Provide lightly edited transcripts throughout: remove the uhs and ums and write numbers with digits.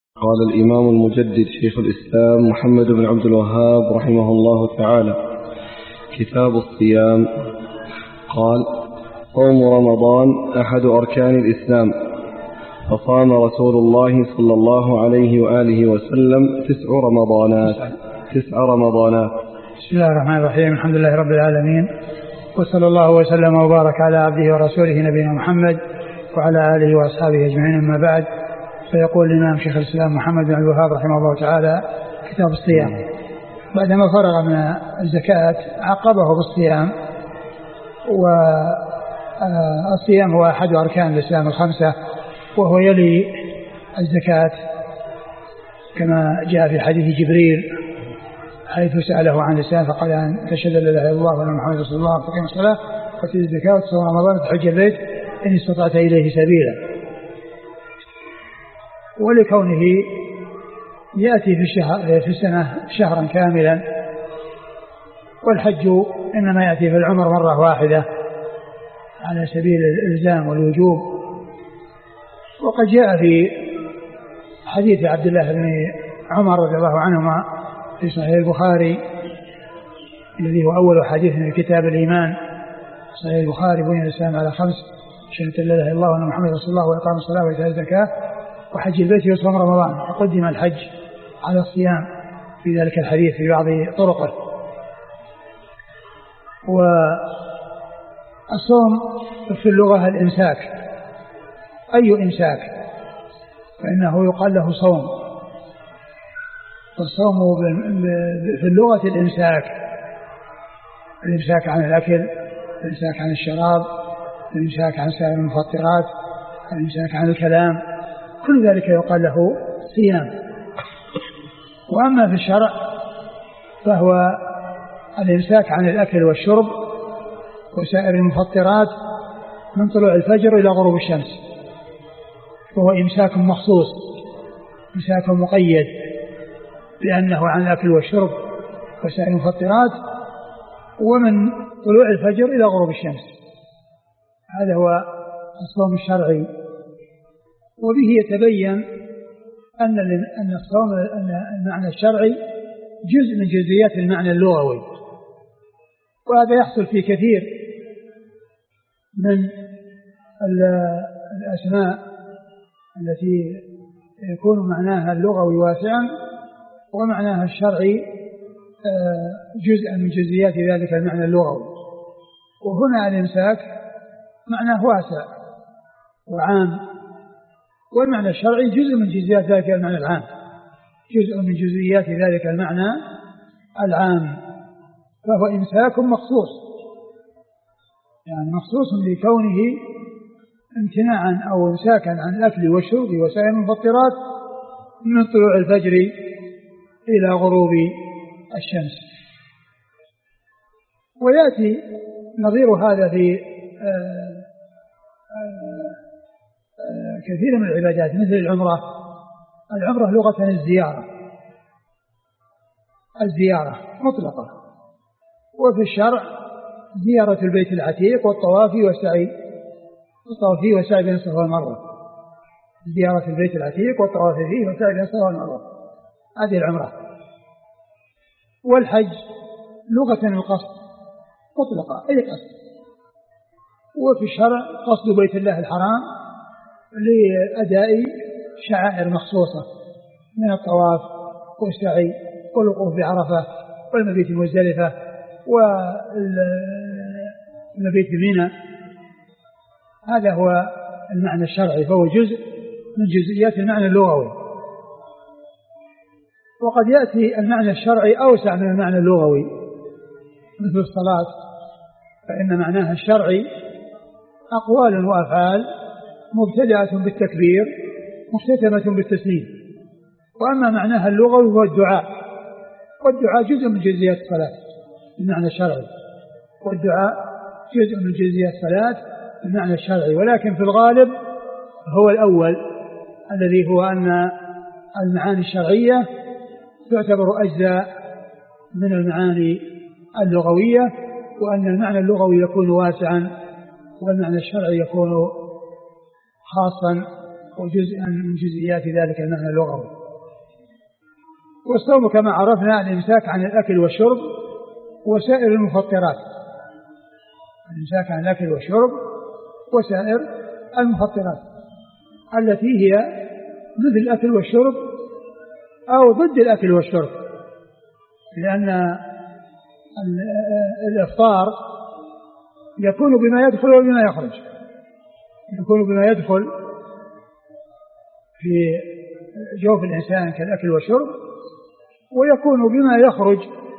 قال الإمام المجدد شيخ الإسلام محمد بن عبد الوهاب رحمه الله تعالى: كتاب الصيام. قال: صوم رمضان أحد أركان الإسلام، فصام رسول الله صلى الله عليه وآله وسلم 9 رمضانات. بسم الله الرحمن الرحيم. الحمد لله رب العالمين، وصلى الله وسلم وبارك على عبده ورسوله نبينا محمد وعلى آله وأصحابه أجمعين، أما بعد. فيقول الإمام شيخ الإسلام محمد بن عبد الوهاب رحمه الله تعالى: كتاب الصيام. بعدما فرغ من الزكاة عقبه بالصيام، والصيام هو أحد أركان الإسلام الخمسة، وهو يلي الزكاة كما جاء في حديث جبريل حيث سأله عن الإسلام فقال: أن تشهد لا إله إلا الله وأن محمدا رسول الله وتقيم الصلاة وتؤتي الزكاة وتصوم رمضان وتحج البيت إن استطعت إليه سبيلا. ولكونه يأتي في السنة شهرا كاملا، والحج إنما يأتي في العمر مرة واحدة على سبيل الإلزام والوجوب. وقد جاء في حديث عبد الله بن عمر رضي الله عنهما في صحيح البخاري الذي هو أول حديث في كتاب الإيمان، صحيح البخاري: بني الإسلام على 5: شهادة لا إله إلا الله وأن محمدا رسول الله وإقام الصلاة وإيتاء الزكاة وحج البيت وصوم رمضان. فقدم الحج على الصيام في ذلك الحديث في بعض طرقه. والصوم في اللغة الإمساك، أي إمساك فإنه يقال له صوم. والصوم في اللغة الإمساك عن الأكل، الإمساك عن الشراب، الإمساك عن سائر المفطرات، الإمساك عن الكلام، كل ذلك يقال له صيام. وأما في الشرع فهو الإمساك عن الأكل والشرب وسائر المفطرات من طلوع الفجر إلى غروب الشمس، وهو إمساك مخصوص، إمساك مقيد لأنه عن الأكل والشرب وسائر المفطرات ومن طلوع الفجر إلى غروب الشمس. هذا هو الصوم الشرعي. وبه يتبين أن الصوم المعنى الشرعي جزء من جزئيات المعنى اللغوي، وهذا يحصل في كثير من الأسماء التي يكون معناها اللغوي واسعا ومعناها الشرعي جزءا من جزئيات ذلك المعنى اللغوي. وهنا الإمساك معناه واسع وعام، والمعنى الشرعي جزء من جزئيات ذلك المعنى العام، جزء من جزئيات ذلك المعنى العام. فهو إمساك مخصوص، يعني مخصوص لكونه امتناعا أو إمساكا عن الأكل والشرب وسائر المفطرات من طلوع الفجر إلى غروب الشمس. ويأتي نظير هذا في كثير من العبادات مثل العمرة. العمرة لغة الزيارة مطلقة، وفي الشرع زيارة البيت العتيق والطواف والسعي بين الصفا والمروة. زيارة البيت العتيق والطواف فيه والسعي بين الصفا والمروة، هذه العمرة. والحج لغة القصد مطلقة، أي قصد. وفي الشرع قصد بيت الله الحرام لأداء شعائر مخصوصة من الطواف والسعي والوقوف بعرفة والمبيت بمزدلفة والمبيت بمنى. هذا هو المعنى الشرعي، فهو جزء من جزئيات المعنى اللغوي. وقد يأتي المعنى الشرعي أوسع من المعنى اللغوي، مثل الصلاة، فإن معناها الشرعي أقوال وأفعال مبتدئة بالتكبير مختتمة بالتسليم. وأما معناها اللغوي هو الدعاء، والدعاء جزء من جزئيات الصلاة المعنى الشرعي، والدعاء جزء من جزئيات الصلاة المعنى الشرعي. ولكن في الغالب هو الأول الذي هو أن المعاني الشرعية تعتبر أجزاء من المعاني اللغوية، وأن المعنى اللغوي يكون واسعا والمعنى الشرعي يكون خاصا وجزءا من جزئيات ذلك المعنى اللغوي. والصوم كما عرفنا الإمساك عن الأكل والشرب وسائر المفطرات، الإمساك عن الأكل والشرب وسائر المفطرات التي هي مثل الأكل والشرب أو ضد الأكل والشرب، لأن الإفطار يكون بما يدخل وبما يخرج، يكون بما يدخل في جوف الإنسان كالأكل والشرب، ويكون بما يخرج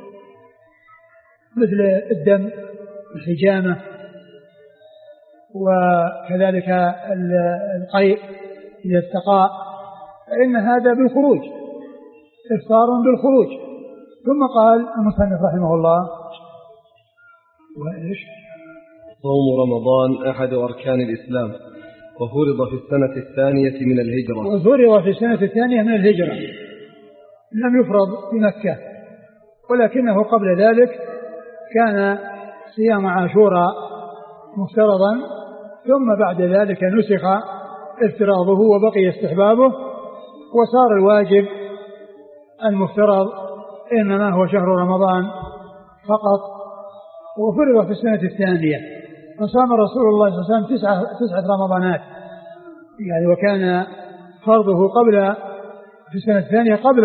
مثل الدم الحجامة وكذلك القيء إذا استقاء، فإن هذا بالخروج، إفطار بالخروج. ثم قال المصنف رحمه الله وإيش؟ صوم رمضان أحد أركان الإسلام وفرض في السنة الثانية من الهجرة. وفرض في السنة الثانية من الهجرة، لم يفرض في مكة، ولكنه قبل ذلك كان صيام عاشوراء مفترضا، ثم بعد ذلك نسخ افتراضه وبقي استحبابه، وصار الواجب المفترض إنما هو شهر رمضان فقط، وفرض في السنة الثانية. فصام رسول الله صلى الله عليه وسلم تسعة رمضانات يعني، وكان فرضه في السنة الثانية قبل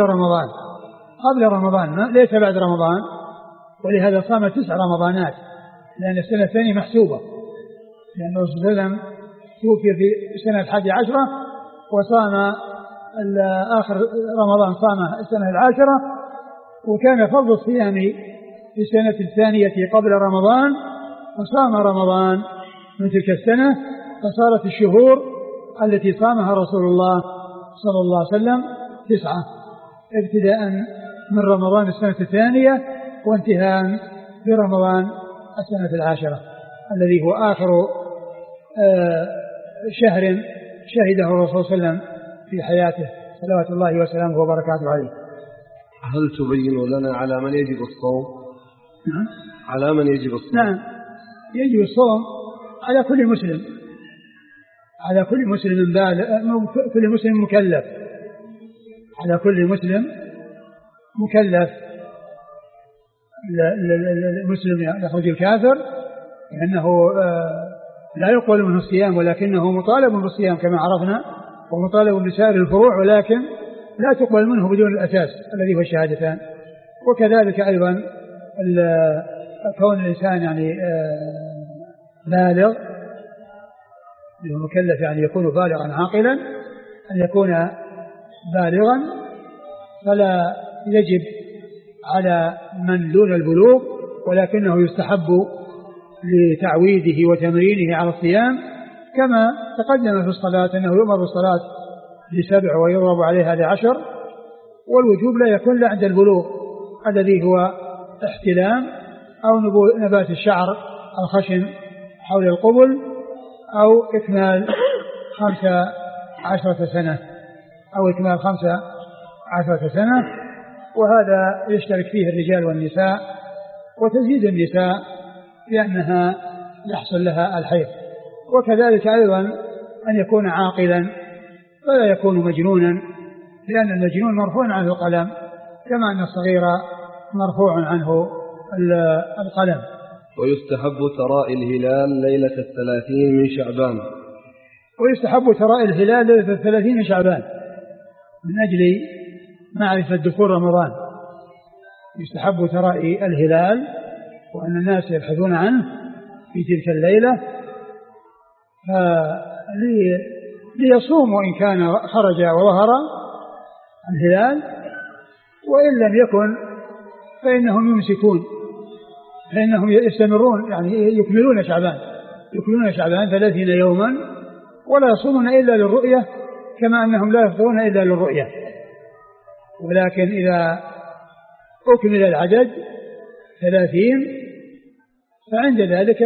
رمضان ليس بعد رمضان، ولهذا صام 9 رمضانات، لأن السنة الثانية محسوبة، لأن الرسول صلى الله عليه وسلم توفي في السنة 11 وصام آخر رمضان صام السنة 10، وكان فرض الصيام في السنة الثانية قبل رمضان، وصام رمضان من تلك السنة، فصارت الشهور التي صامها رسول الله صلى الله عليه وسلم 9 ابتداء من رمضان السنة الثانية وانتهاء برمضان السنة 10 الذي هو آخر شهر شهده الرسول صلى الله عليه وسلم في حياته صلوات الله وسلامه وبركاته عليه. هل تبين لنا على من يجب الصوم؟ نعم. على من يجب الصوم؟ نعم، يجب الصوم على كل مسلم، على كل مسلم بالغ، كل مسلم مكلف، على كل مسلم مكلف. المسلم يخرج الكافر لأنه لا يقبل منه الصيام، ولكنه مطالب بالصيام كما عرفنا، ومطالب بسائر الفروع، ولكن لا تقبل منه بدون الأساس الذي هو الشهادتان. وكذلك أيضا كون الإنسان يعني بالغ، المكلف يعني يكون بالغا عاقلا، أن يكون بالغا، فلا يجب على من دون البلوغ، ولكنه يستحب لتعويده وتمرينه على الصيام، كما تقدم في الصلاة أنه يؤمر بالصلاة ل7 ويضرب عليها ل10، والوجوب لا يكون إلا عند البلوغ الذي هو احتلام أو نبات الشعر الخشن حول القبل، أو إكمال 15 سنة، أو إكمال 15 سنة، وهذا يشترك فيه الرجال والنساء، وتزيد النساء لأنها يحصل لها الحيض. وكذلك أيضا أن يكون عاقلا ولا يكون مجنونا، لأن المجنون مرفوع عنه القلم، كما أن الصغير مرفوع عنه القلم. ويستحب تراء الهلال ليلة 30 من شعبان. ويستحب تراء الهلال ليلة 30 من شعبان من أجل معرفة دخول رمضان. يستحب تراء الهلال، وأن الناس يبحثون عنه في تلك الليلة ليصوموا إن كان خرج وظهر الهلال، وإن لم يكن فإنهم يمسكون، فإنهم يستمرون يعني يكملون شعبان 30 يوما، ولا يصومون إلا للرؤية، كما أنهم لا يفطرون إلا للرؤية. ولكن إذا أكمل العدد 30 فعند ذلك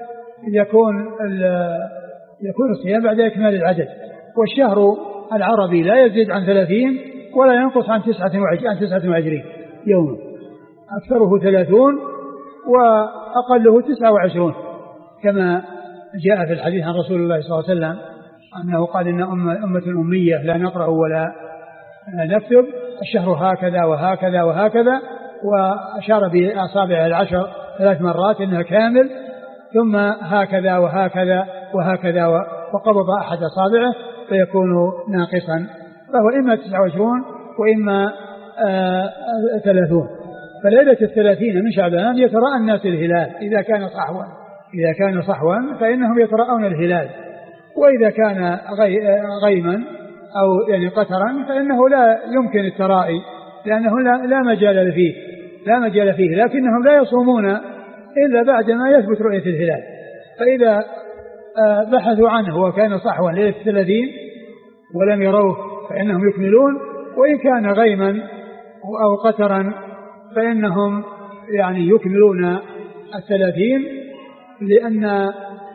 يكون الصيام بعد إكمال العدد. والشهر العربي لا يزيد عن 30 ولا ينقص عن 29 يوما، أكثره 30 وأقله 29، كما جاء في الحديث عن رسول الله صلى الله عليه وسلم أنه قال إن أمة أمية لا نقرأ ولا نكتب الشهر هكذا وهكذا وهكذا، وأشار بأصابع العشر 3 مرات إنها كامل، ثم هكذا وهكذا وهكذا، وقبض أحد أصابعه فيكون ناقصا، فهو إما 29 وإما 30. فليلة 30 من شعبان يتراءى الناس الهلال إذا كان صحوا فإنهم يتراءون الهلال، وإذا كان غيما أو يعني قترا فإنه لا يمكن الترائي، لأنه لا مجال فيه، لكنهم لا يصومون إلا بعد ما يثبت رؤية الهلال. فإذا بحثوا عنه وكان صحوا ليلة 30 ولم يروه فإنهم يكملون، وإن كان غيما أو قترا فإنهم يعني يكملون 30، لأن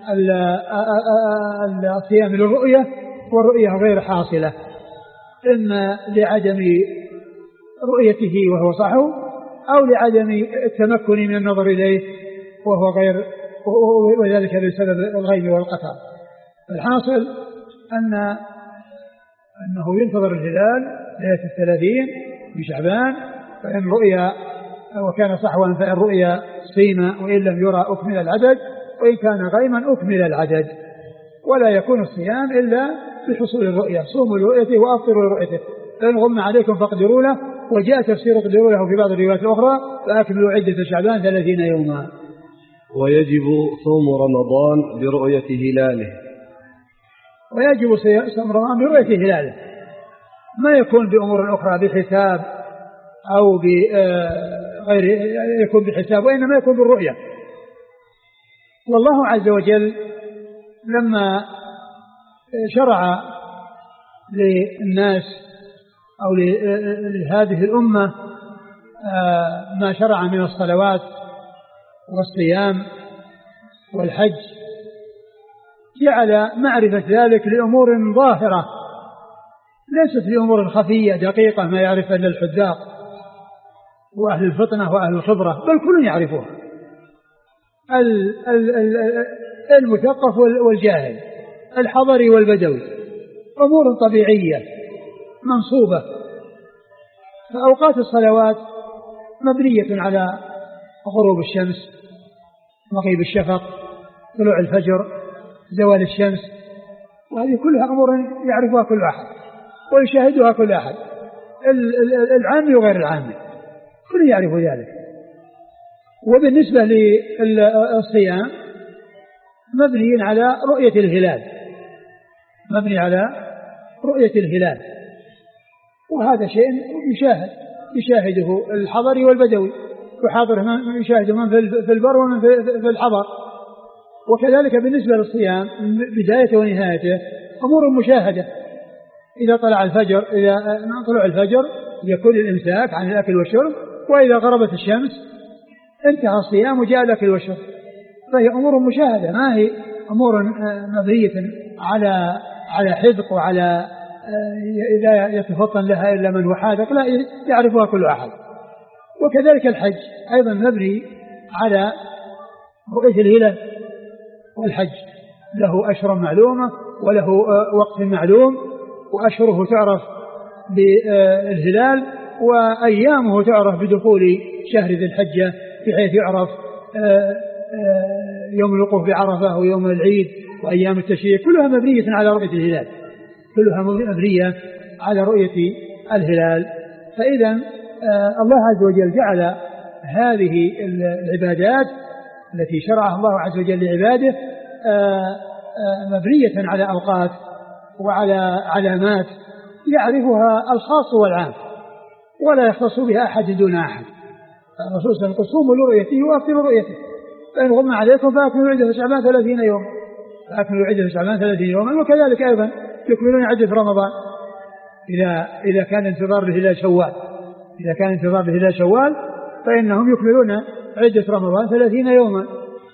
الصيام للرؤية والرؤية غير حاصلة، إما لعدم رؤيته وهو صحو، أو لعدم التمكن من النظر إليه وهو غير، وذلك بسبب الغيم والقطر. الحاصل أنه ينتظر الهلال ليلة 30 من شعبان، فإن رؤيا وكان صحوا فإن رؤيا صيم، وإن لم يرى أكمل العدد، وإن كان غيما أكمل العدد. ولا يكون الصيام إلا بحصول الرؤية، صوموا لرؤيته وأفطروا لرؤيته، فإن غم عليكم فاقدروا له، وجاء تفسير اقدروا له في بعض الروايات الأخرى فأكملوا عدة شعبان 30 يوما. ويجب صوم رمضان برؤية هلاله. ويجب صوم رمضان برؤية هلاله، ما يكون بأمور أخرى بحساب أو بغير يكون بحساب، وإنما يكون بالرؤية. والله عز وجل لما شرع للناس أو لهذه الأمة ما شرع من الصلوات والصيام والحج، جعل معرفة ذلك لأمور ظاهرة ليست لأمور خفية دقيقة ما يعرفها إلا الحذاق وأهل الفطنة وأهل الخبرة، بل كل يعرفها، المثقف والجاهل، الحضري والبدوي، أمور طبيعية منصوبة. فأوقات الصلوات مبنية على غروب الشمس، مغيب الشفق، طلوع الفجر، زوال الشمس، وهذه كلها أمور يعرفها كل أحد ويشاهدها كل أحد، العام وغير العام، كل يعرف ذلك. وبالنسبة للصيام مبني على رؤية الهلال، وهذا شيء يشاهده الحضري والبدوي، يشاهده من في البر ومن في الحضر. وكذلك بالنسبة للصيام بدايته ونهايته أمور مشاهدة. إذا طلع الفجر، إذا طلع الفجر يكون الإمساك عن الأكل والشرب، وإذا غربت الشمس انتهى الصيام وجاء الأكل والشرب. فهي أمور مشاهدة، ما هي أمور مبنية على حذق وعلى لا يتفطن لها إلا من هو حاذق، لا يعرفها كل أحد. وكذلك الحج أيضا مبني على رؤية الهلال، والحج له أشهر معلومة وله وقت معلوم، وأشهره تعرف بالهلال، وأيامه تعرف بدخول شهر ذي الحجة، بحيث يعرف يوم الوقوف بعرفة ويوم العيد وأيام التشريق، كلها مبنية على رؤية الهلال، فإذا الله عز وجل جعل هذه العبادات التي شرعها الله عز وجل لعباده مبنية على أوقات وعلى علامات يعرفها الخاص والعام، ولا يختص بها أحد دون أحد. الرسول صلى الله عليه وسلم صوموا لرؤيته وأفطروا رؤيته، فإن غم عليكم فأكملوا عدة شعبان 30 يوما، وكذلك أيضا يكملون عدة رمضان إذا كان انتظار لهلال شوال، فإنهم يكملون عدة رمضان 30 يوما.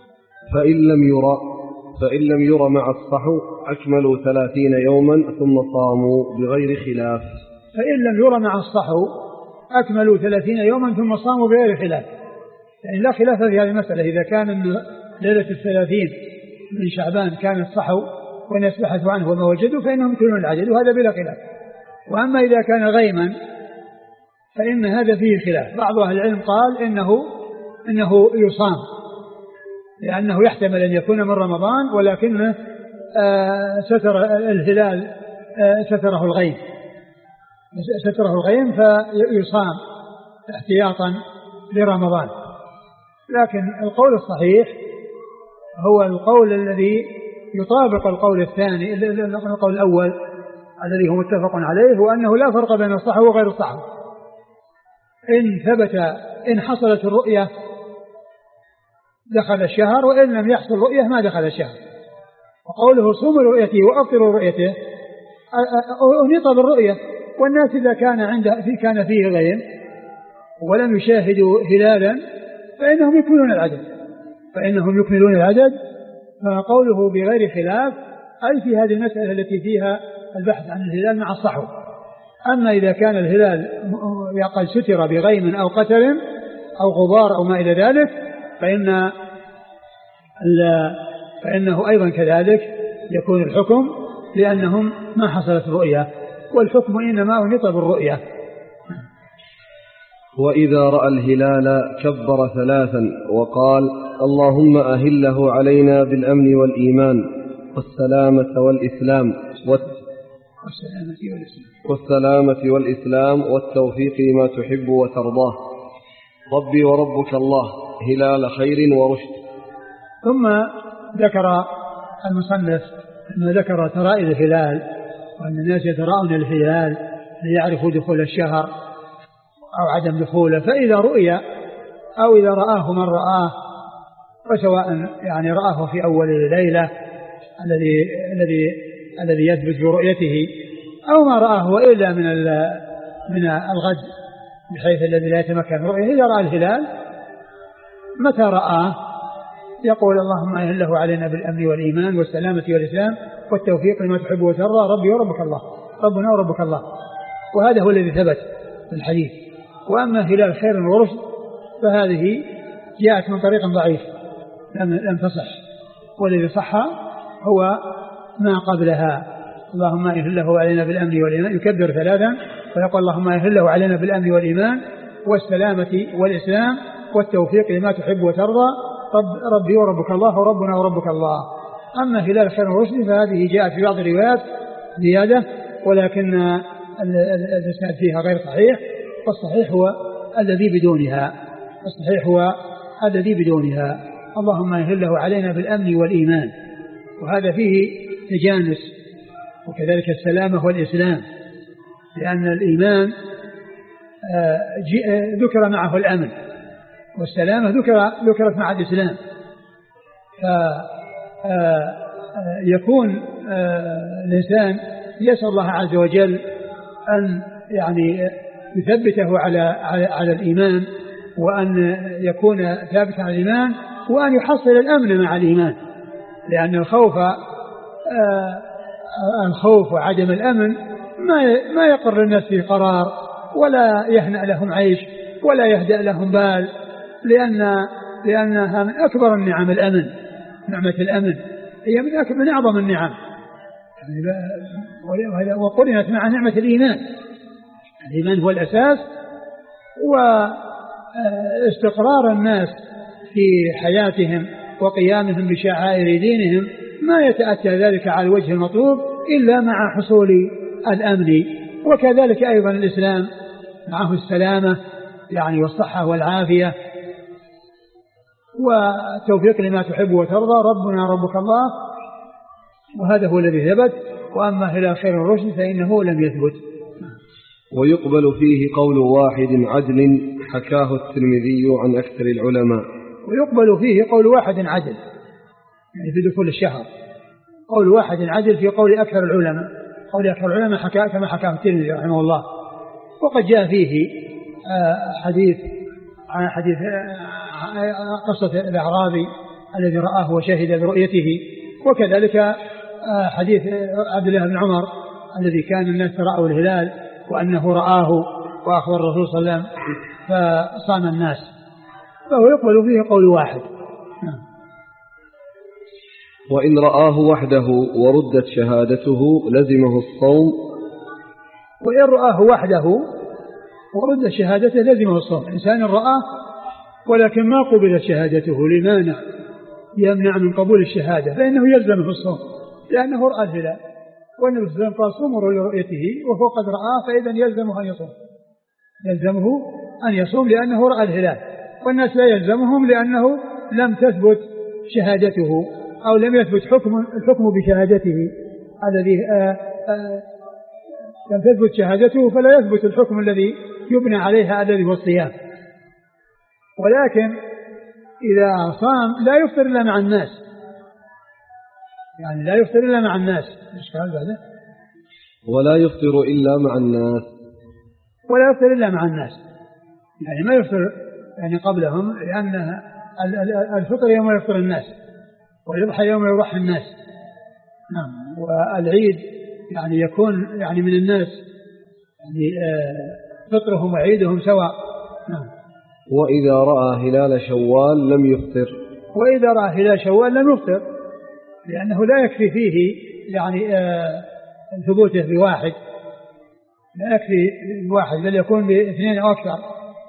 فإن لم يرى مع الصحو أكملوا 30 يوما ثم صاموا بغير خلاف. فإن لم يرى مع الصحو أكملوا 30 يوما ثم صاموا بغير خلاف، يعني لا خلاف في هذه المسألة. إذا كان ليلة 30 من شعبان كانت صحو والناس بحثوا عنه وما وجدوا فإنهم يكملون العدد، وهذا بلا خلاف. وأما إذا كان غيما فإن هذا فيه خلاف. بعض أهل العلم قال إنه يصام لأنه يحتمل أن يكون من رمضان ولكنه ستر الهلال ستره الغيم فيصام احتياطا لرمضان. لكن القول الصحيح هو القول الذي يطابق القول الثاني، القول الأول الذي هو متفق عليه، وأنه لا فرق بين الصحو وغير الصحو. إن حصلت الرؤية دخل الشهر، وإن لم يحصل رؤية ما دخل الشهر. وقوله صوم رؤيته وأفطر رؤيته أنيط بالرؤية. والناس إذا كان فيه غيم ولم يشاهدوا هلالا فإنهم يكملون العدد. فقوله بغير خلاف أي في هذه المسألة التي فيها البحث عن الهلال مع الصحو. أما إذا كان الهلال قد ستر بغيم أو قتر أو غبار أو ما إلى ذلك فإنه أيضا كذلك يكون الحكم، لأنهم ما حصلت رؤية، والحكم إنما أنيط بالرؤية. وإذا رأى الهلال كبر 3 وقال: اللهم أهله علينا بالأمن والإيمان والسلامة والإسلام والتوفيق لما تحب وترضاه، ربي وربك الله، هلال خير ورشد. ثم ذكر المصنف أنه ذكر ترائي الهلال، وأن الناس يتراءون الهلال ليعرفوا دخول الشهر أو عدم دخوله. فإذا رؤي أو إذا رآه من رآه، وسواء يعني رآه في أول الليلة الذي يثبت برؤيته، أو ما رآه إلا من الغد بحيث الذي لا يتمكن رؤيته. إذا رأى الهلال متى رآه يقول: اللهم أهله علينا بالأمن والإيمان والسلامة والإسلام والتوفيق لما تحب وترضى، ربي وربك الله، ربنا وربك الله. وهذا هو الذي ثبت في الحديث. وأما هلال خير ورشد فهذه جاءت من طريق ضعيف لم تصح، والذي صح هو ما قبلها: اللهم أهله علينا بالأمن والإيمان، يكبر 3 فيقول: اللهم أهله علينا بالأمن والإيمان والسلامة والإسلام والتوفيق لما تحب وترضى، ربي وربك الله وربنا وربك الله. أما هلال خير ورشد فهذه جاءت في بعض الروايات زيادة، ولكن الإسناد فيها غير صحيح، والصحيح هو الذي بدونها. اللهم أهله علينا بالأمن والإيمان، وهذا فيه تجانس، وكذلك السلامة والإسلام، لأن الإيمان ذكر معه الأمن، والسلامة ذكرت مع الإسلام. فيكون الإنسان يسأل الله عز وجل أن يعني يثبته على الإيمان، وأن يكون ثابتا على الإيمان، وأن يحصل الأمن مع الإيمان، لأن الخوف وعدم الأمن ما يقر الناس في قرار، ولا يهنأ لهم عيش، ولا يهدأ لهم بال، لأنها من أكبر النعم الأمن. نعمة الأمن هي من أعظم النعم، وقرنت مع نعمة الإيمان. الإيمان هو الأساس، واستقرار الناس في حياتهم وقيامهم بشعائر دينهم ما يتأتى ذلك على الوجه المطلوب إلا مع حصول الأمن. وكذلك أيضا الإسلام معه السلامة يعني والصحة والعافية والتوفيق لما تحب وترضى، ربنا ربك الله. وهذا هو الذي ثبت. وأما هلال خير الرشد فإنه لم يثبت. ويقبل فيه قول واحد عدل حكاه الترمذي عن أكثر العلماء. ويقبل فيه قول واحد عدل يعني في دخول الشهر، قول واحد عدل في قول أكثر العلماء. قول أكثر العلماء كما حكاه الترمذي رحمه الله. وقد جاء فيه حديث قصة الأعرابي الذي رآه وشهد برؤيته، وكذلك حديث عبد الله بن عمر الذي كان الناس رأوا الهلال وأنه رآه وأخبر الرسول صلى الله عليه وسلم فصام الناس. فهو يقبل فيه قول واحد. وإن رآه وحده وردت شهادته لزمه الصوم. وإن رآه وحده ورد شهادته لزمه الصوم. إنسان رآه ولكن ما قبلت شهادته لمانع يمنع من قبول الشهادة فإنه يلزمه الصوم لأنه رأى الهلال، والنبي صلى الله عليه وسلم قال صوموا لرؤيته وهو قد رآه فإذا يلزمه أن يصوم، يلزمه أن يصوم لأنه رأى الهلال، والناس لا يلزمهم لأنه لم تثبت شهادته أو لم يثبت الحكم بشهادته الذي لم تثبت شهادته فلا يثبت الحكم الذي يبنى عليها الذي هو الصيام. ولكن إذا صام لا يفطر إلا مع الناس، يعني لا يفطر إلا مع الناس. ولا يفطر إلا مع الناس، ولا يفطر إلا مع الناس، يعني ما يفطر يعني قبلهم، لأن الفطر يوم يفطر الناس واليضحى يوم يضحى الناس. نعم. والعيد يعني يكون يعني من الناس يعني فطرهم وعيدهم سواء. نعم. وإذا رأى هلال شوال لم يفطر، وإذا رأى هلال شوال لم يفطر، لأنه لا يكفي فيه يعني ثبوته بواحد، لا يكفي بواحد بل يكون باثنين أو أكثر.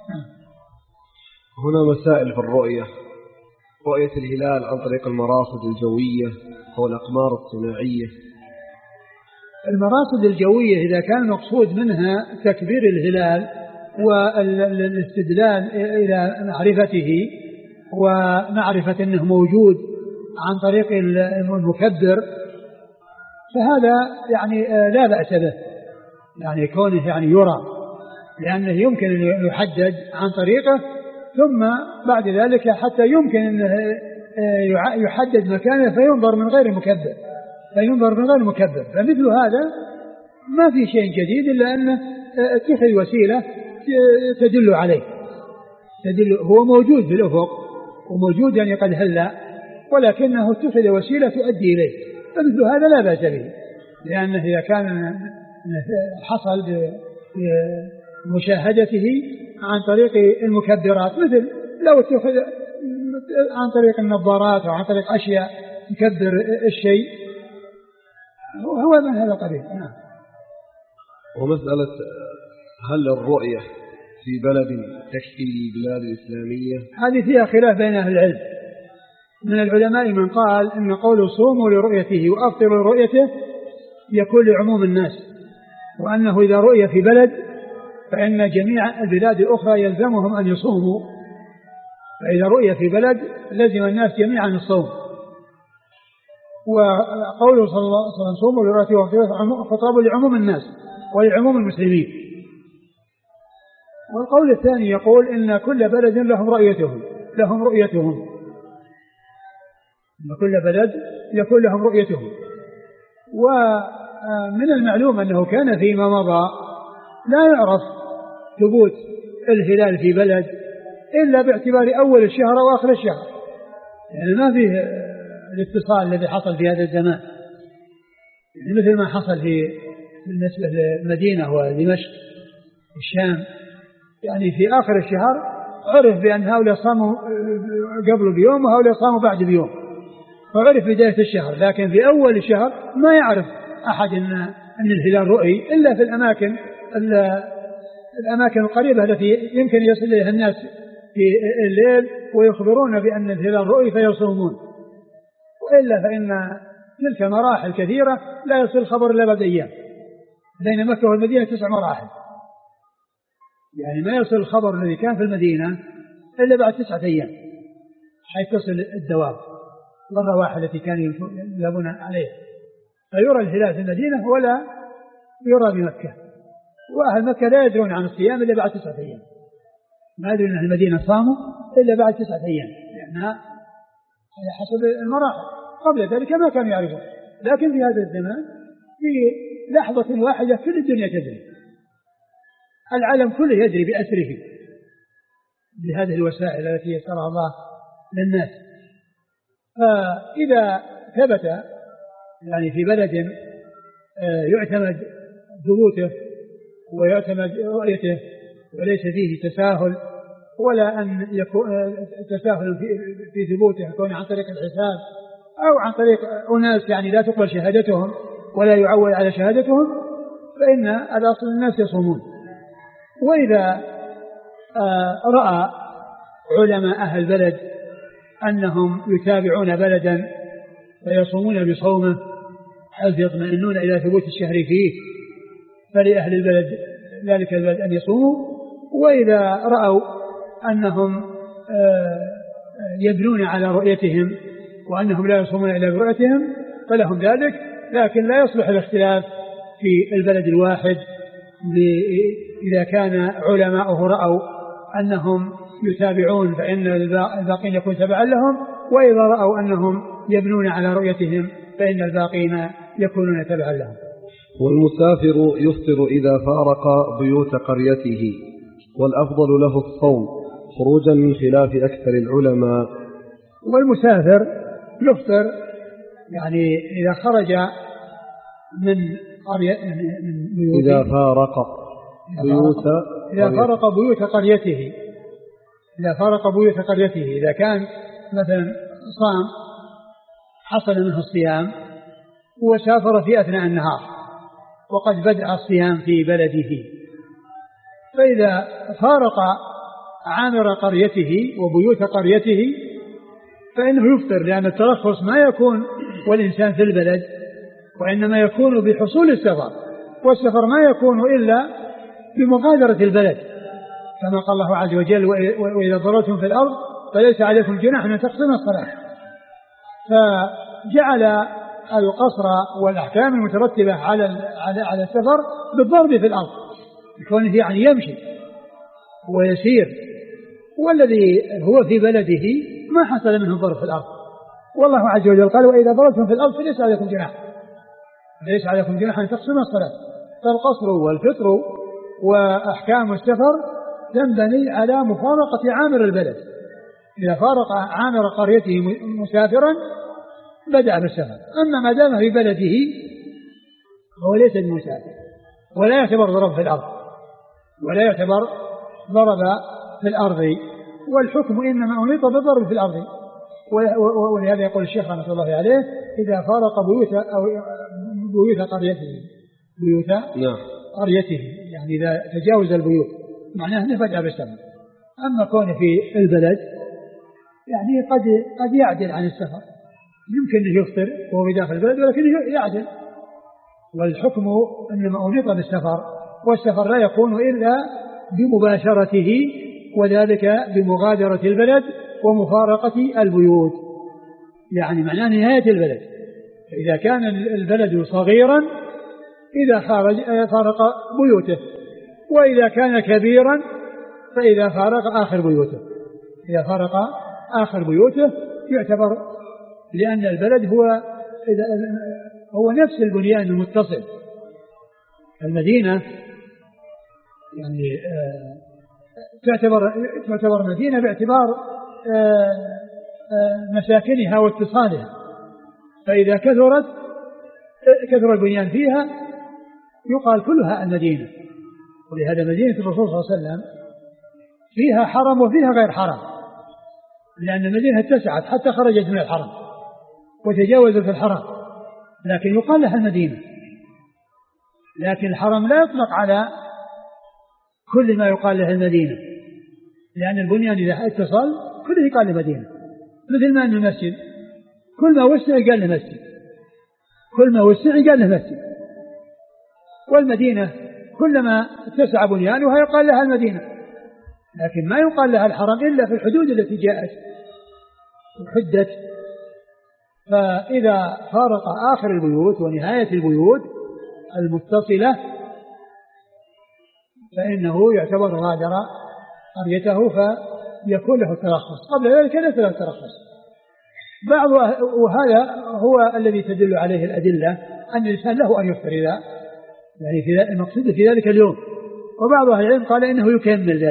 هنا مسائل في الرؤية: رؤية الهلال عن طريق المراصد الجوية أو الأقمار الصناعية. المراصد الجوية إذا كان المقصود منها تكبير الهلال والاستدلال إلى معرفته ومعرفة أنه موجود عن طريق المكبر فهذا يعني لا بأس به، يعني كونه يعني يرى، لأنه يمكن أن يحدد عن طريقه، ثم بعد ذلك حتى يمكن أن يحدد مكانه فينظر من غير مكبر، فمثل هذا ما في شيء جديد إلا أنه اتخذ وسيلة تدل عليه، هو موجود في الأفق وموجود يعني قد هلأ، ولكنه اتخذ وسيلة تؤدي إليه، فمثل هذا لا بأس به، لأنه إذا كان حصل بمشاهدته عن طريق المكبرات، مثل لو اتخذ عن طريق النظارات أو عن طريق أشياء تكبر الشيء، هو من هذا القبيل. نعم. ومسألة هل الرؤية في بلد تكفي البلاد الإسلامية؟ هذه فيها خلاف بين أهل العلم، من العلماء من قال إن قول صوموا لرؤيته وأفطروا لرؤيته يكون لعموم الناس، وأنه إذا رؤية في بلد فإن جميع البلاد الأخرى يلزمهم أن يصوموا، فإذا رؤية في بلد لزم الناس جميعا الصوم. وقوله صلى الله عليه وسلم صوموا لرؤيته وأفطروا خطاب لعموم الناس ولعموم المسلمين. والقول الثاني يقول إن كل بلد لهم رؤيتهم، إن كل بلد يكون لهم رؤيتهم. ومن المعلوم أنه كان فيما مضى لا يعرف ثبوت الهلال في بلد إلا باعتبار أول الشهر وآخر الشهر، يعني ما فيه الاتصال الذي حصل في هذا الزمان، يعني مثل ما حصل بالنسبة للمدينة ودمشق الشام، يعني في آخر الشهر عرف بأن هؤلاء صاموا قبل بيوم وهؤلاء صاموا بعد بيوم، فعرف بداية الشهر، لكن في أول الشهر ما يعرف أحد أن الهلال رؤي إلا في الأماكن القريبة التي يمكن يصل إليها الناس في الليل ويخبرون بأن الهلال رؤي فيصومون، وإلا فإن تلك مراحل كثيرة لا يصل الخبر إلا بعد أيام. بين مكة والمدينة 9 مراحل، يعني ما يصل الخبر الذي كان في المدينة إلا بعد 9 أيام حيث تصل الدواب والرواحل التي كانوا يذهبون عليها، فيرى الهلال في المدينة ولا يرى بمكة، وأهل مكة لا يدرون عن الصيام إلا بعد 9 أيام، ما يدرون أن المدينة صاموا إلا بعد 9 أيام، لأنها على حسب المراحل، قبل ذلك ما كانوا يعرفون. لكن في هذا الزمان في لحظة واحدة كل الدنيا تدري، العالم كله يدري بأسره بهذه الوسائل التي يسرها الله للناس. فإذا ثبت يعني في بلد يعتمد ثبوته ويعتمد رؤيته وليس فيه تساهل، ولا أن يكون تساهل في ثبوته يكون عن طريق الحساب أو عن طريق أناس يعني لا تقبل شهادتهم ولا يعول على شهادتهم، فإن الأصل الناس يصومون. وإذا رأى علماء أهل البلد أنهم يتابعون بلدا فيصومون بصومه حيث يطمئنون إلى ثبوت الشهر فيه، فلأهل البلد ذلك البلد أن يصوموا. وإذا رأوا أنهم يبنون على رؤيتهم وأنهم لا يصومون إلا برؤيتهم فلهم ذلك، لكن لا يصلح الاختلاف في البلد الواحد إذا كان علماؤه رأوا أنهم يتابعون فإن الباقين يكون تبعا لهم، وإذا رأوا أنهم يبنون على رؤيتهم فإن الباقين يكونون تبعا لهم. والمسافر يفطر إذا فارق بيوت قريته، والأفضل له الصوم خروجا من خلاف أكثر العلماء. والمسافر يفطر يعني إذا خرج من بيوت، إذا فارق بيوت قريته، إذا فارق بيوت قريته، إذا كان مثلا صام حصل منه الصيام وسافر في أثناء النهار وقد بدأ الصيام في بلده، فإذا فارق عامر قريته وبيوت قريته فإنه يفطر، لأن الترخص ما يكون والإنسان في البلد، وإنما يكون بحصول السفر، والسفر ما يكون إلا بمغادرة البلد، كما قال الله عز وجل: وإذا ضربتم في الأرض فليس عليكم جناح أن تقصروا الصلاة. فجعل القصر والأحكام المترتبة على السفر بالضرب في الأرض، يكون يعني يمشي ويسير، والذي هو في بلده ما حصل منه ضرب في الأرض. والله عز وجل قال: وإذا ضربتم في الأرض فليس عليكم جناح أن تقصروا الصلاة. فالقصر والفطر وأحكام السفر تنبني على مفارقة عامر البلد. إذا فارق عامر قريته مسافرا بدأ بالسفر، أما ما دام في بلده هو ليس بمسافر ولا يعتبر ضرب في الأرض، والحكم إنما أنيط بالضرب في الأرض. ولهذا يقول الشيخ رحمه الله عليه: إذا فارق بيوت قريته، يعني إذا تجاوز البيوت معناه أنه بدأ بالسفر. أما كونه في البلد يعني قد يعدل عن السفر، يمكن أن يفطر وهو بداخل البلد ولكن يعدل، والحكم إنما أنيط بالسفر، والسفر لا يكون إلا بمباشرته، وذلك بمغادرة البلد ومفارقة البيوت، يعني معناه نهاية البلد. إذا كان البلد صغيرا إذا فارق بيوته، وإذا كان كبيرا فإذا فارق آخر بيوته يعتبر، لأن البلد هو نفس البنيان المتصل. المدينة يعني تعتبر مدينة باعتبار مساكنها واتصالها، فإذا كثر البنيان فيها يقال كلها المدينة. ولهذا مدينة الرسول صلى الله عليه وسلم فيها حرم وفيها غير حرم، لأن المدينة اتسعت حتى خرجت من الحرم وتجاوزت الحرم، لكن يقال لها المدينة. لكن الحرم لا يطلق على كل ما يقال له المدينة، لأن البنيان إذا اتصل كله يقال له مدينة، مثل ما أن المسجد كل ما وسع قال له مسجد، والمدينة كلما اتسع بنيانها يقال لها المدينة، لكن ما يقال لها الحرم إلا في الحدود التي جاءت وحدت. فإذا فارق آخر البيوت ونهاية البيوت المتصلة فإنه يعتبر غادر قريته فيكون له الترخص، قبل ذلك ليس له الترخص. وهذا هو الذي تدل عليه الأدلة أن الإنسان له أن يفطر يعني في المقصود في ذلك اليوم. وبعض أهل العلم قال إنه يكمل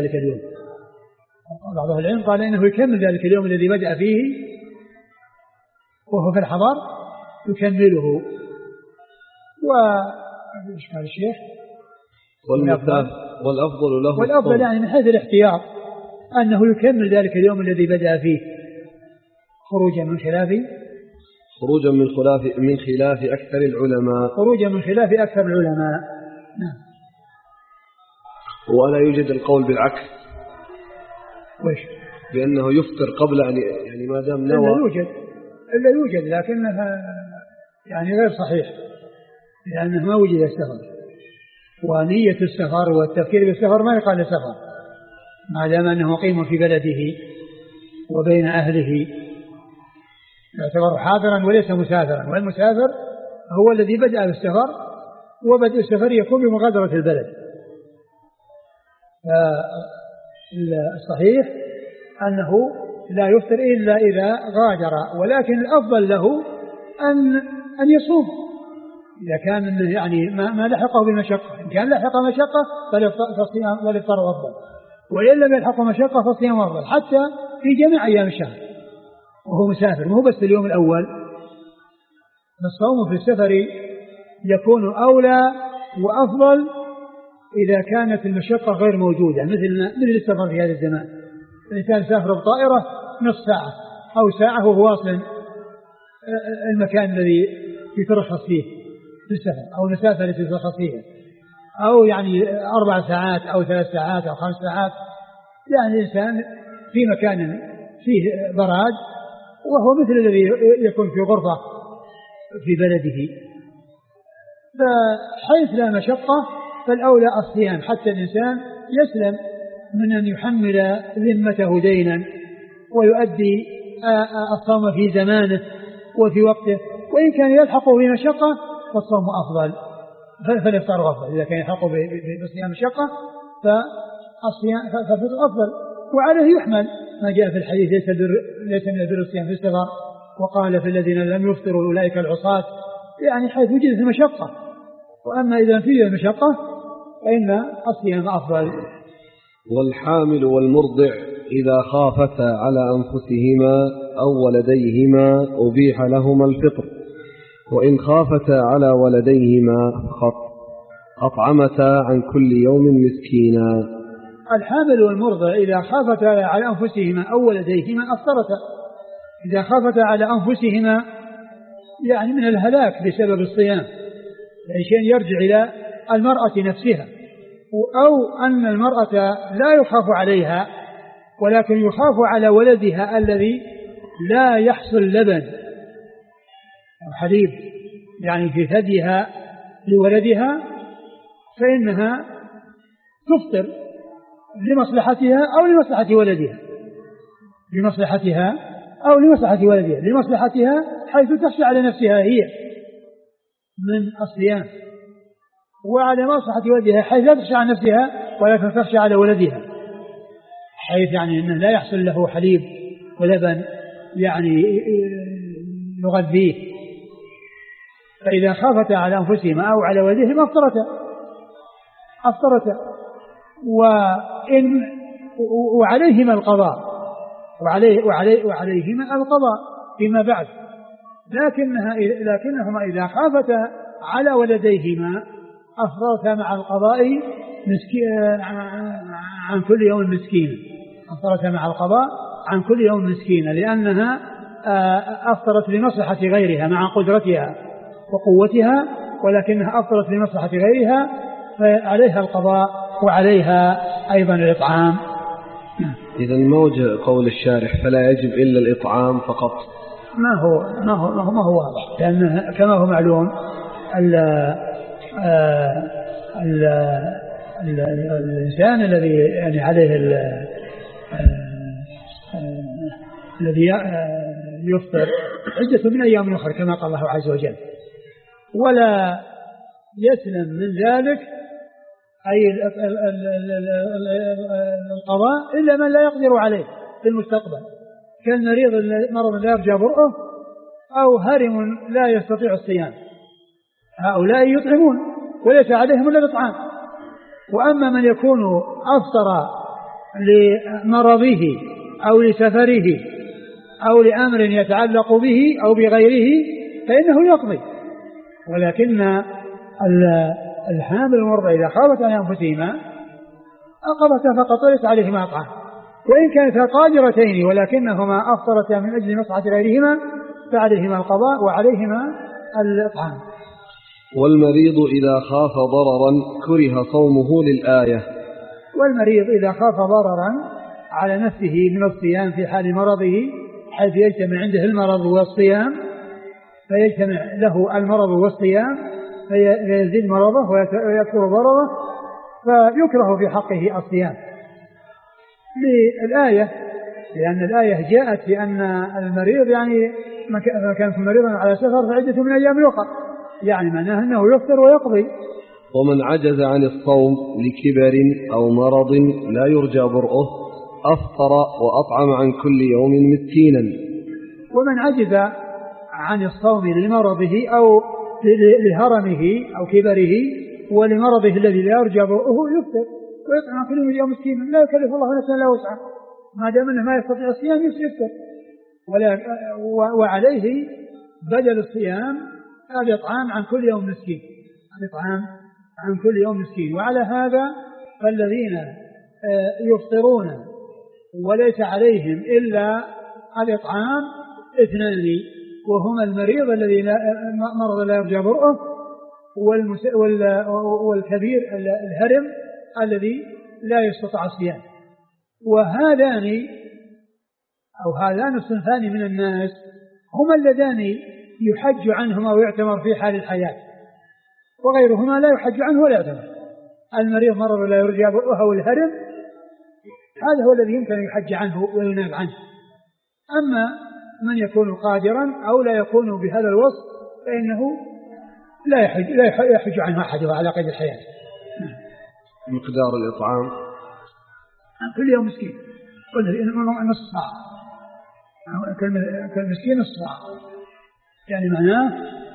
ذلك اليوم الذي بدأ فيه وهو في الحضر يكمله. وإيش قال الشيخ؟ والأفضل يعني من حيث الاحتياط أنه يكمل ذلك اليوم الذي بدأ فيه خروجا من خلاف أكثر العلماء، نعم. ولا يوجد القول بالعكس، وش؟ بأنه يفطر قبل أن يعني ما دام نوى. إلا يوجد لكنها يعني غير صحيح، لأنه ما وجد السفر، ونية السفر والتفكير بالسفر ما يقال سفر ما دام أنه مقيم في بلده وبين أهله، يعتبر حاضرا وليس مسافرا، والمسافر هو الذي بدأ بالسفر، وبدء السفر يكون بمغادرة البلد. الصحيح أنه لا يفطر إلا إذا غادر، ولكن الأفضل له أن يصوم إذا كان يعني ما لحقه بمشقة. إن كان لحق مشقة فالإفطار أفضل، وإن لم يلحق مشقة فالصيام أفضل، حتى في جميع أيام الشهر وهو مسافر، مو بس اليوم الأول. الصوم في السفر يكون أولى وأفضل إذا كانت المشقة غير موجودة، مثل السفر في هذا الزمان. الإنسان سافر بطائرة نصف ساعة أو ساعة وهو واصل المكان الذي يترخص فيه في السفر، أو المسافة التي يترخص فيها، أو يعني 4 ساعات أو 3 ساعات أو 5 ساعات. يعني الإنسان في مكان فيه براد، وهو مثل الذي يكون في غرفة في بلده. فحيث لا مشقة فالأولى الصيام، حتى الإنسان يسلم من أن يحمل ذمته دينا ويؤدي الصوم في زمانه وفي وقته. وإن كان يلحقه بمشقة فالصوم أفضل، فالإفطار أفضل. إذا كان يلحقه بصيام مشقة فالفطر أفضل. وعليه يحمل ما جاء في الحديث: ليس من البر الصيام في السفر، وقال في الذين لم يفطروا أولئك العصاة، يعني حيث وجدت المشقة. وأما إذا فيه المشقة فإن الصيام أفضل. والحامل والمرضع إذا خافتا على أنفسهما أو ولديهما أبيح لهما الفطر، وإن خافتا على ولديهما أطعمتا عن كل يوم مسكينا. الحامل والمرضع إذا خافتا على أنفسهما أو ولديهما أفطرتا. إذا خافتا على أنفسهما يعني من الهلاك بسبب الصيام، يعني شيء يرجع إلى المرأة نفسها، أو أن المرأة لا يخاف عليها ولكن يخاف على ولدها الذي لا يحصل لبن أو حليب يعني في ثديها لولدها، فإنها تفطر لمصلحتها أو لمصلحة ولدها، لمصلحتها أو لمصلحة ولدها. لمصلحتها حيث تخشى على نفسها هي من الصيام، وعلى مصلحة ولدها حيث لا تخشى على نفسها ولكن تخشى على ولدها، حيث يعني أنه لا يحصل له حليب ولبن يعني يغذيه. فإذا خافتا على أنفسهما أو على ولدهما أفطرتا. وعليهما القضاء، وعليهما القضاء فيما بعد. لكنهما إذا خافتا على ولديهما أفطرتا مع القضاء عن كل يوم مسكين. أفطرتا مع القضاء عن كل يوم مسكين، لأنها أفطرت لمصلحة غيرها مع قدرتها وقوتها، ولكنها أفطرت لمصلحة غيرها فعليها القضاء وعليها أيضا الإطعام. إذن موجه قول الشارح فلا يجب إلا الإطعام فقط، ما هو واضح، لأن كما هو معلوم الإنسان الذي يعني عليه الذي يفطر عدة من أيام أخرى كما قال الله عز وجل، ولا يسلم من ذلك أي القضاء إلا من لا يقدر عليه في المستقبل، كالمريض مرض لا يرجى برؤه أو هرم لا يستطيع الصيام، هؤلاء يطعمون وليس عليهم إلا الإطعام. وأما من يكون أفطر لمرضه أو لسفره أو لأمر يتعلق به أو بغيره فإنه يقضي. ولكن الحامل والمرضع إذا خافت على أنفسهما أقضتا فقط ليس عليهما إطعام، وإن كانتا قادرتين ولكنهما أفطرتا من أجل مصلحة غيرهما فعليهما القضاء وعليهما الإطعام. والمريض إذا خاف ضررا كره صومه للآية. والمريض إذا خاف ضررا على نفسه من الصيام في حال مرضه حيث يجتمع عنده المرض والصيام، فيجتمع له المرض والصيام فيزيد مرضه ويكثر ضرره، فيكره في حقه الصيام للآية، لأن الآية جاءت بأن المريض يعني ما كان مريضا على سفر فعدة من أيام أخرى، يعني معناه أنه يفطر ويقضي. ومن عجز عن الصوم لكبر أو مرض لا يرجى برؤه أفطر وأطعم عن كل يوم مسكينا. ومن عجز عن الصوم لمرضه أو لهرمه أو كبره ولمرضه الذي لا يرجى برؤه يفطر ويطعم عن كل يوم مسكينا، لا يكلف الله نفسا إلا وسعها، ما دام أنه ما يستطيع الصيام يفطر، وعليه بدل الصيام الإطعام عن كل يوم مسكين، الإطعام عن كل يوم مسكين. وعلى هذا فالذين يفطرون وليس عليهم إلا الإطعام اثنان، وهما المريض الذي مرض لا يرجى برؤه والكبير الهرم الذي لا يستطيع الصيام. وهذان أو هذان الصنفان من الناس هما اللذان يحج عنهما ويعتمر في حال الحياة، وغيرهما لا يحج عنه ولا يعتمر. المريض مرض لا يرجى برؤه والهرم هذا هو الذي يمكن أن يحج عنه ويناب عنه. أما من يكون قادرا أو لا يكون بهذا الوصف فإنه لا يحج عنه أحد على قيد الحياة. مقدار الإطعام كل يوم مسكين، نصف صاع، كالمسكين نصف صاع، يعني معناه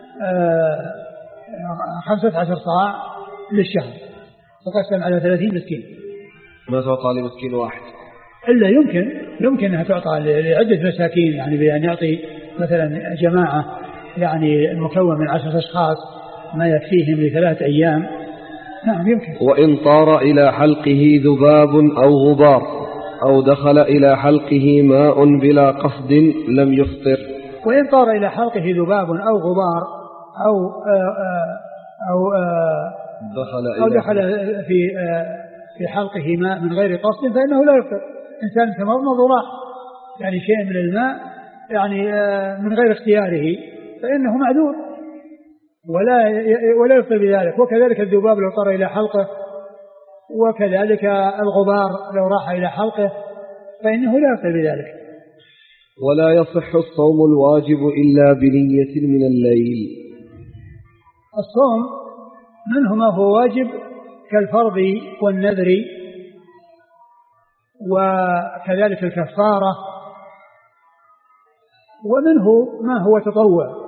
15 صاع للشهر تقسم على 30 مسكين. ما تعطى لمسكين واحد إلا يمكن أنها تعطى لعدة مساكين، يعني بأن يعطي مثلا جماعة يعني مكون من 10 أشخاص ما يكفيهم ل3 أيام. نعم يمكن. وإن طار إلى حلقه ذباب أو غبار أو دخل إلى حلقه ماء بلا قصد لم يفطر. وإن طار إلى حلقه ذباب أو غبار أو دخل في حلقه ماء من غير قصد فإنه لا يفطر. إنسان تمضمض وراح يعني شيء من الماء يعني من غير اختياره فإنه معذور ولا يفطر بذلك. وكذلك الذباب لو طار إلى حلقه، وكذلك الغبار لو راح إلى حلقه فإنه لا يفطر بذلك. ولا يصح الصوم الواجب إلا بنية من الليل. الصوم منه ما هو واجب كالفرض والنذر، وكذلك الكفارة، ومنه ما هو تطوع.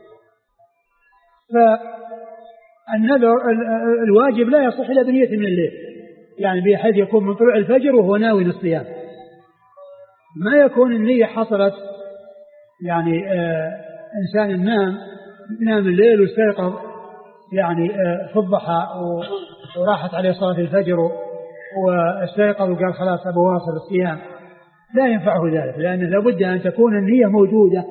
فالنذر الواجب لا يصح إلا بنية من الليل، يعني بحيث يكون من طلوع الفجر وهو ناوي الصيام، ما يكون النية حصلت يعني إنسان نام الليل واستيقظ يعني في الضحى وراحت عليه صلاة الفجر واستيقظ وقال خلاص أبو واصل الصيام، لا ينفعه ذلك، لأنه لابد أن تكون النية موجودة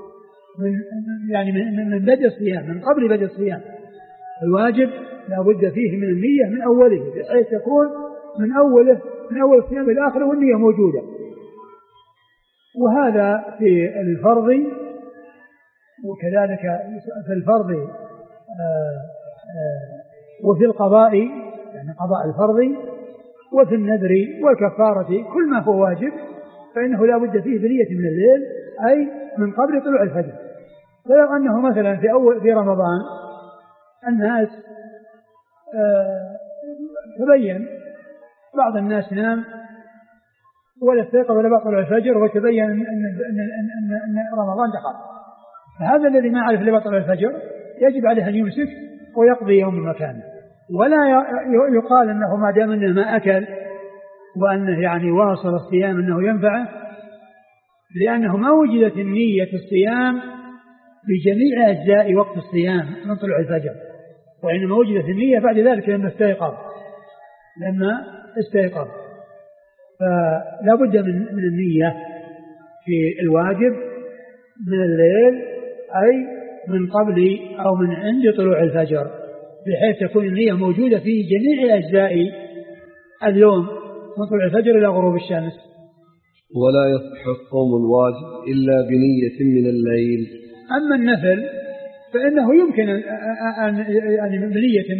من بدء الصيام، من قبل بدء الصيام. الواجب لابد فيه من النية من أوله، بحيث تكون من أول الصيام إلى آخره والنية موجودة. وهذا في الفرض، وكذلك في الفرض وفي القضاء، يعني قضاء الفرض، وفي النذر والكفارة. كل ما هو واجب فإنه لا بد فيه بنية من الليل، أي من قبل طلوع الفجر. ولو أنه مثلا في رمضان الناس تبين بعض الناس نام ولا استيقظ ولا بعد طلوع الفجر وتبين أن رمضان دخل، فهذا الذي ما عرف لبعد طلوع الفجر يجب عليه أن يمسك ويقضي يوم مكانه، ولا يقال أنه ما دام أنه ما أكل وأنه يعني واصل الصيام أنه ينفعه، لأنه ما وجدت النية الصيام بجميع أجزاء وقت الصيام من طلوع الفجر، وإنما وجدت النية بعد ذلك لما استيقظ. فلا بد من النية في الواجب من الليل، أي من قبل أو من عند طلوع الفجر، بحيث تكون النية موجودة في جميع أجزاء اليوم من طلوع الفجر إلى غروب الشمس. ولا يصح الصوم الواجب إلا بنية من الليل. أما النفل فإنه يمكن أن بنية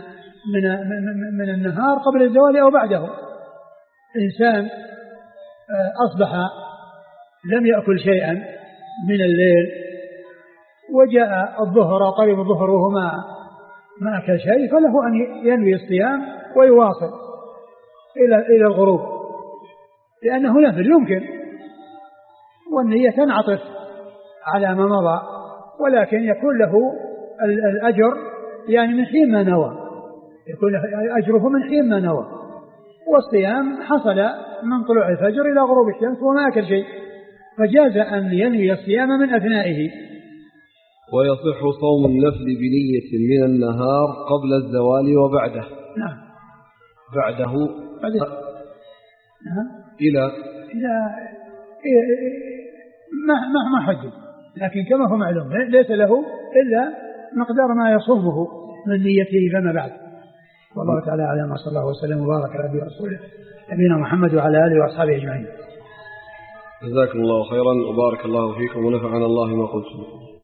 من النهار قبل الزوال أو بعده. إنسان أصبح لم يأكل شيئا من الليل وجاء الظهر قريب الظهر وهو ما أكل شيء، فله أن ينوي الصيام ويواصل إلى الغروب، لأنه نفل يمكن، والنية تنعطف على ما مضى، ولكن يكون له الأجر يعني من حين ما نوى، يكون أجره من حين ما نوى. والصيام حصل من طلوع الفجر إلى غروب الشمس وما أكل شيء، فجاز أن ينوي الصيام من أثنائه. ويصح صوم النفل بنية من النهار قبل الزوال وبعده. نعم. بعده نعم. إلى ما حدد، لكن كما هو معلوم ليس له إلا مقدار ما يصومه من نيته فما بعد. والله تعالى أعلم، صلى الله وسلم وبارك على نبينا ورسوله نبينا محمد وعلى آله وأصحابه أجمعين. جزاكم الله خيرا وبارك الله فيكم ونفعنا الله ما قلتم.